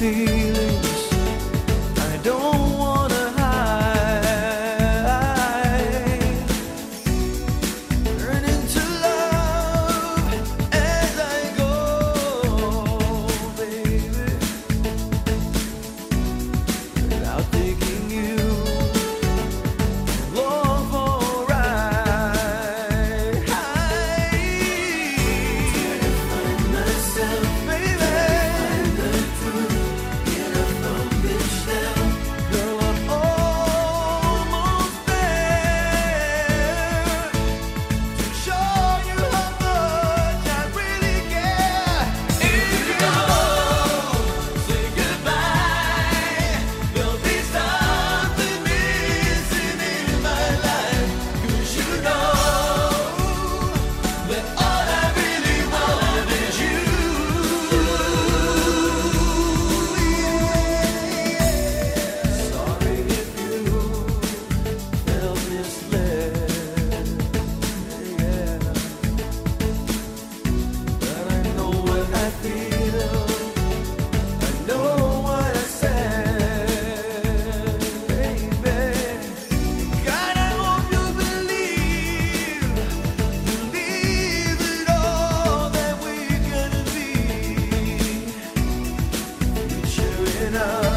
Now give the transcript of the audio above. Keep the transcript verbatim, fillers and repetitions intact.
feelings. I don't wanna hide. Turn into love as I go, baby. Without taking you along for a ride. Trying to find myself, baby. Find the truth, get up from this shell. Girl, I'm almost there to show you how much I really care. If you go, say goodbye. There'll be something missing in my life. 'Cause you know that all I really want is you. Sorry if you felt misled. Yeah. But I know what I feel. I know what I said, baby. God, I hope you believe, believe it all that we're gonna be. Future enough.